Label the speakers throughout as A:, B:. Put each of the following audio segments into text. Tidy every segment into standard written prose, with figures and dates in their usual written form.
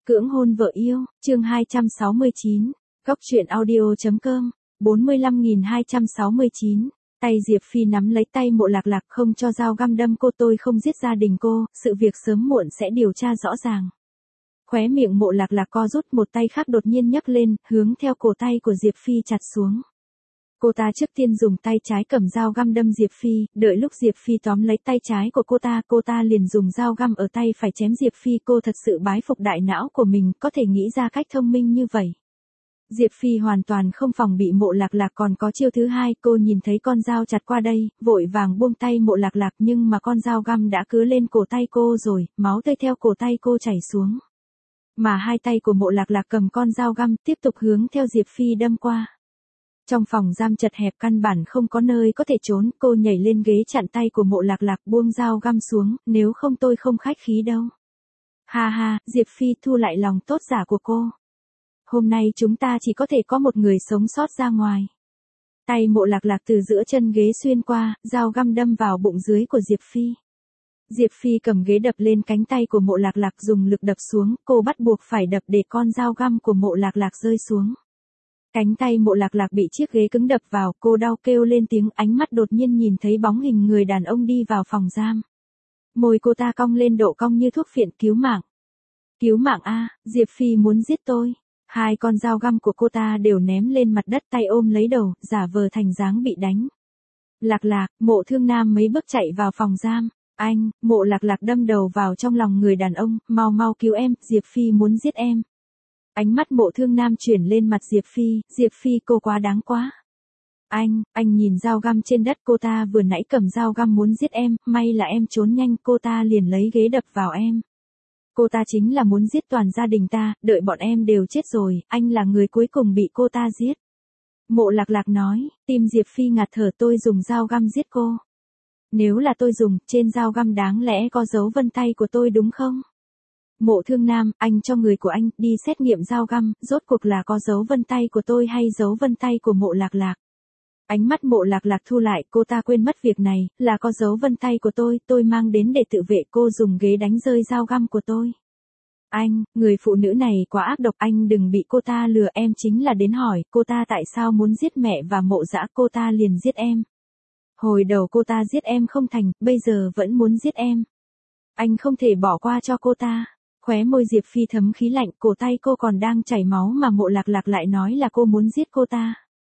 A: Cưỡng hôn vợ yêu, chương 269, Góc truyện audio.com, 45.269. Tay Diệp Phi nắm lấy tay Mộ Lạc Lạc không cho dao găm đâm cô, tôi không giết gia đình cô, sự việc sớm muộn sẽ điều tra rõ ràng. Khóe miệng Mộ Lạc Lạc co rút, một tay khác đột nhiên nhấc lên, hướng theo cổ tay của Diệp Phi chặt xuống. Cô ta trước tiên dùng tay trái cầm dao găm đâm Diệp Phi, đợi lúc Diệp Phi tóm lấy tay trái của cô ta liền dùng dao găm ở tay phải chém Diệp Phi. Cô thật sự bái phục đại não của mình, có thể nghĩ ra cách thông minh như vậy. Diệp Phi hoàn toàn không phòng bị Mộ Lạc Lạc còn có chiêu thứ hai, cô nhìn thấy con dao chặt qua đây, vội vàng buông tay Mộ Lạc Lạc, nhưng mà con dao găm đã cứa lên cổ tay cô rồi, máu tươi theo cổ tay cô chảy xuống. Mà hai tay của Mộ Lạc Lạc cầm con dao găm tiếp tục hướng theo Diệp Phi đâm qua. Trong phòng giam chật hẹp căn bản không có nơi có thể trốn, cô nhảy lên ghế chặn tay của Mộ Lạc Lạc, buông dao găm xuống, nếu không tôi không khách khí đâu. Ha ha, Diệp Phi thu lại lòng tốt giả của cô. Hôm nay chúng ta chỉ có thể có một người sống sót ra ngoài. Tay Mộ Lạc Lạc từ giữa chân ghế xuyên qua, dao găm đâm vào bụng dưới của Diệp Phi. Diệp Phi cầm ghế đập lên cánh tay của Mộ Lạc Lạc, dùng lực đập xuống, cô bắt buộc phải đập để con dao găm của Mộ Lạc Lạc rơi xuống. Cánh tay Mộ Lạc Lạc bị chiếc ghế cứng đập vào, cô đau kêu lên tiếng, ánh mắt đột nhiên nhìn thấy bóng hình người đàn ông đi vào phòng giam. Môi cô ta cong lên độ cong như thuốc phiện, cứu mạng. Cứu mạng a, Diệp Phi muốn giết tôi. Hai con dao găm của cô ta đều ném lên mặt đất, tay ôm lấy đầu, giả vờ thành dáng bị đánh. Lạc Lạc, Mộ Thương Nam mấy bước chạy vào phòng giam. Anh, Mộ Lạc Lạc đâm đầu vào trong lòng người đàn ông, mau mau cứu em, Diệp Phi muốn giết em. Ánh mắt Mộ Thương Nam chuyển lên mặt Diệp Phi cô quá đáng quá. Anh nhìn dao găm trên đất, cô ta vừa nãy cầm dao găm muốn giết em, may là em trốn nhanh, cô ta liền lấy ghế đập vào em. Cô ta chính là muốn giết toàn gia đình ta, đợi bọn em đều chết rồi, anh là người cuối cùng bị cô ta giết. Mộ Lạc Lạc nói, tim Diệp Phi ngạt thở, tôi dùng dao găm giết cô. Nếu là tôi dùng, trên dao găm đáng lẽ có dấu vân tay của tôi đúng không? Mộ Thương Nam, anh cho người của anh đi xét nghiệm dao găm, rốt cuộc là có dấu vân tay của tôi hay dấu vân tay của Mộ Lạc Lạc. Ánh mắt Mộ Lạc Lạc thu lại, cô ta quên mất việc này, là có dấu vân tay của tôi mang đến để tự vệ, cô dùng ghế đánh rơi dao găm của tôi. Anh, người phụ nữ này quá ác độc, anh đừng bị cô ta lừa, em chính là đến hỏi cô ta tại sao muốn giết mẹ và Mộ Dã, cô ta liền giết em. Hồi đầu cô ta giết em không thành, bây giờ vẫn muốn giết em. Anh không thể bỏ qua cho cô ta. Khóe môi Diệp Phi thấm khí lạnh, cổ tay cô còn đang chảy máu mà Mộ Lạc Lạc lại nói là cô muốn giết cô ta.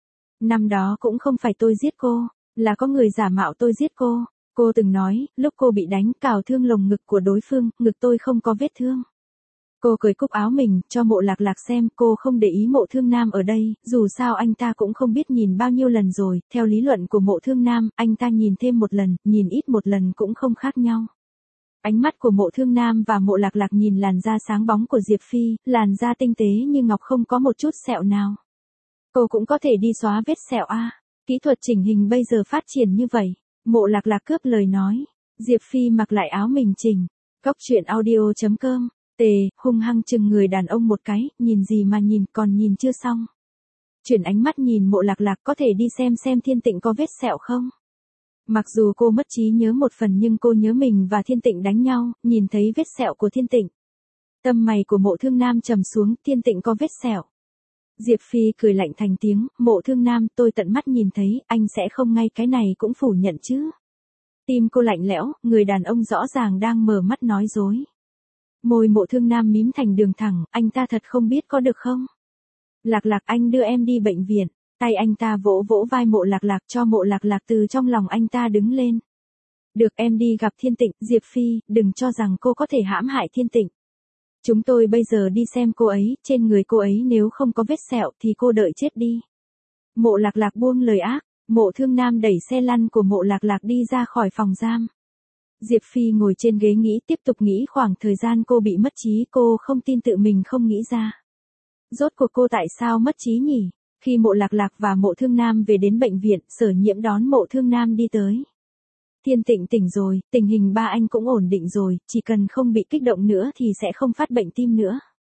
A: Năm đó cũng không phải tôi giết cô, là có người giả mạo tôi giết cô. Cô từng nói, lúc cô bị đánh cào thương lồng ngực của đối phương, ngực tôi không có vết thương. Cô cởi cúc áo mình, cho Mộ Lạc Lạc xem, cô không để ý Mộ Thương Nam ở đây, dù sao anh ta cũng không biết nhìn bao nhiêu lần rồi, theo lý luận của Mộ Thương Nam, anh ta nhìn thêm một lần, nhìn ít một lần cũng không khác nhau. Ánh mắt của Mộ Thương Nam và Mộ Lạc Lạc nhìn làn da sáng bóng của Diệp Phi, làn da tinh tế như ngọc không có một chút sẹo nào. Cô cũng có thể đi xóa vết sẹo a. Kỹ thuật chỉnh hình bây giờ phát triển như vậy. Mộ Lạc Lạc cướp lời nói. Diệp Phi mặc lại áo mình chỉnh. Góc truyện audio.com. Hung hăng chừng người đàn ông một cái, nhìn gì mà nhìn, còn nhìn chưa xong. Chuyển ánh mắt nhìn Mộ Lạc Lạc, có thể đi xem Thiên Tịnh có vết sẹo không? Mặc dù cô mất trí nhớ một phần nhưng cô nhớ mình và Thiên Tịnh đánh nhau, nhìn thấy vết sẹo của Thiên Tịnh. Tâm mày của Mộ Thương Nam trầm xuống, Thiên Tịnh có vết sẹo. Diệp Phi cười lạnh thành tiếng, Mộ Thương Nam, tôi tận mắt nhìn thấy, anh sẽ không ngay cái này cũng phủ nhận chứ. Tim cô lạnh lẽo, người đàn ông rõ ràng đang mở mắt nói dối. Môi Mộ Thương Nam mím thành đường thẳng, anh ta thật không biết có được không? Lạc Lạc, anh đưa em đi bệnh viện. Tay anh ta vỗ vỗ vai Mộ Lạc Lạc, cho Mộ Lạc Lạc từ trong lòng anh ta đứng lên. Được, em đi gặp Thiên Tịnh. Diệp Phi, đừng cho rằng cô có thể hãm hại Thiên Tịnh. Chúng tôi bây giờ đi xem cô ấy, trên người cô ấy nếu không có vết sẹo thì cô đợi chết đi. Mộ Lạc Lạc buông lời ác, Mộ Thương Nam đẩy xe lăn của Mộ Lạc Lạc đi ra khỏi phòng giam. Diệp Phi ngồi trên ghế nghĩ, tiếp tục nghĩ khoảng thời gian cô bị mất trí, cô không tin tự mình không nghĩ ra. Rốt cuộc cô tại sao mất trí nhỉ? Khi Mộ Lạc Lạc và Mộ Thương Nam về đến bệnh viện, Sở Nhiễm đón Mộ Thương Nam đi tới. Thiên Tịnh tỉnh rồi, tình hình ba anh cũng ổn định rồi, chỉ cần không bị kích động nữa thì sẽ không phát bệnh tim nữa.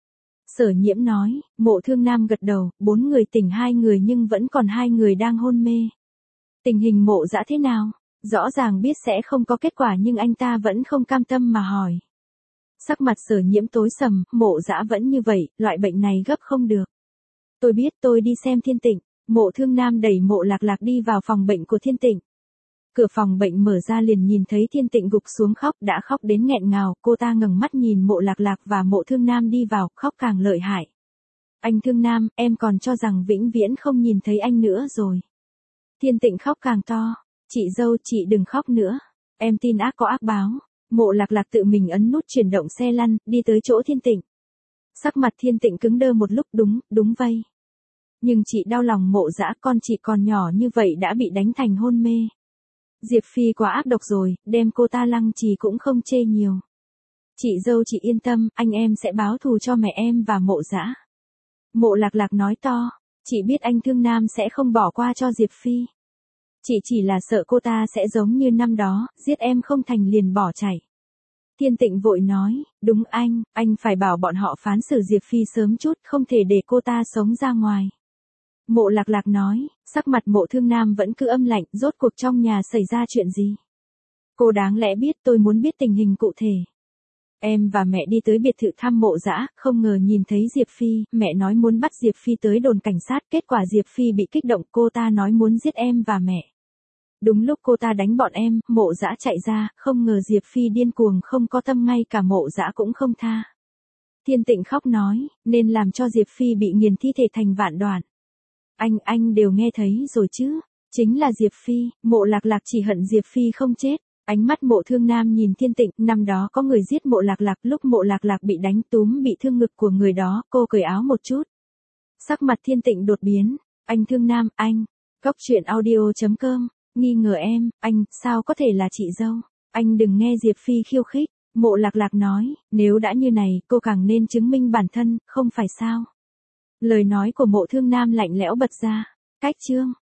A: Sở Nhiễm nói, Mộ Thương Nam gật đầu, 4 người tỉnh 2 người nhưng vẫn còn 2 người đang hôn mê. Tình hình Mộ Dã thế nào? Rõ ràng biết sẽ không có kết quả nhưng anh ta vẫn không cam tâm mà hỏi. Sắc mặt Sở Nhiễm tối sầm, Mộ Dã vẫn như vậy, loại bệnh này gấp không được. Tôi biết, tôi đi xem Thiên Tịnh. Mộ Thương Nam đẩy Mộ Lạc Lạc đi vào phòng bệnh của Thiên Tịnh. Cửa phòng bệnh mở ra liền nhìn thấy Thiên Tịnh gục xuống khóc, đã khóc đến nghẹn ngào, cô ta ngẩng mắt nhìn Mộ Lạc Lạc và Mộ Thương Nam đi vào, khóc càng lợi hại. Anh Thương Nam, em còn cho rằng vĩnh viễn không nhìn thấy anh nữa rồi. Thiên Tịnh khóc càng to. Chị dâu, chị đừng khóc nữa. Em tin ác có ác báo. Mộ Lạc Lạc tự mình ấn nút chuyển động xe lăn, đi tới chỗ Thiên Tịnh. Sắc mặt Thiên Tịnh cứng đơ một lúc, đúng vậy. Nhưng chị đau lòng Mộ Dã, con chị còn nhỏ như vậy đã bị đánh thành hôn mê. Diệp Phi quá ác độc rồi, đem cô ta lăng trì cũng không chê nhiều. Chị dâu chị yên tâm, anh em sẽ báo thù cho mẹ em và Mộ Dã. Mộ Lạc Lạc nói to, chị biết anh Thương Nam sẽ không bỏ qua cho Diệp Phi. Chị chỉ là sợ cô ta sẽ giống như năm đó, giết em không thành liền bỏ chạy. Thiên Tịnh vội nói, đúng anh phải bảo bọn họ phán xử Diệp Phi sớm chút, không thể để cô ta sống ra ngoài. Mộ Lạc Lạc nói, sắc mặt Mộ Thương Nam vẫn cứ âm lạnh, rốt cuộc trong nhà xảy ra chuyện gì? Cô đáng lẽ biết, tôi muốn biết tình hình cụ thể. Em và mẹ đi tới biệt thự thăm Mộ Dã, không ngờ nhìn thấy Diệp Phi, mẹ nói muốn bắt Diệp Phi tới đồn cảnh sát, kết quả Diệp Phi bị kích động, cô ta nói muốn giết em và mẹ. Đúng lúc cô ta đánh bọn em, Mộ Dã chạy ra, không ngờ Diệp Phi điên cuồng không có tâm, ngay cả Mộ Dã cũng không tha. Thiên Tịnh khóc nói, nên làm cho Diệp Phi bị nghiền thi thể thành vạn đoạn. Anh đều nghe thấy rồi chứ, chính là Diệp Phi. Mộ Lạc Lạc chỉ hận Diệp Phi không chết. Ánh mắt Mộ Thương Nam nhìn Thiên Tịnh, năm đó có người giết Mộ Lạc Lạc, lúc Mộ Lạc Lạc bị đánh túm bị thương ngực của người đó, cô cởi áo một chút. Sắc mặt Thiên Tịnh đột biến, anh Thương Nam, anh, goctruyện.audio.com, nghi ngờ em, anh, sao có thể là chị dâu, anh đừng nghe Diệp Phi khiêu khích. Mộ Lạc Lạc nói, nếu đã như này, cô càng nên chứng minh bản thân, không phải sao. Lời nói của Mộ Thương Nam lạnh lẽo bật ra, cách chương.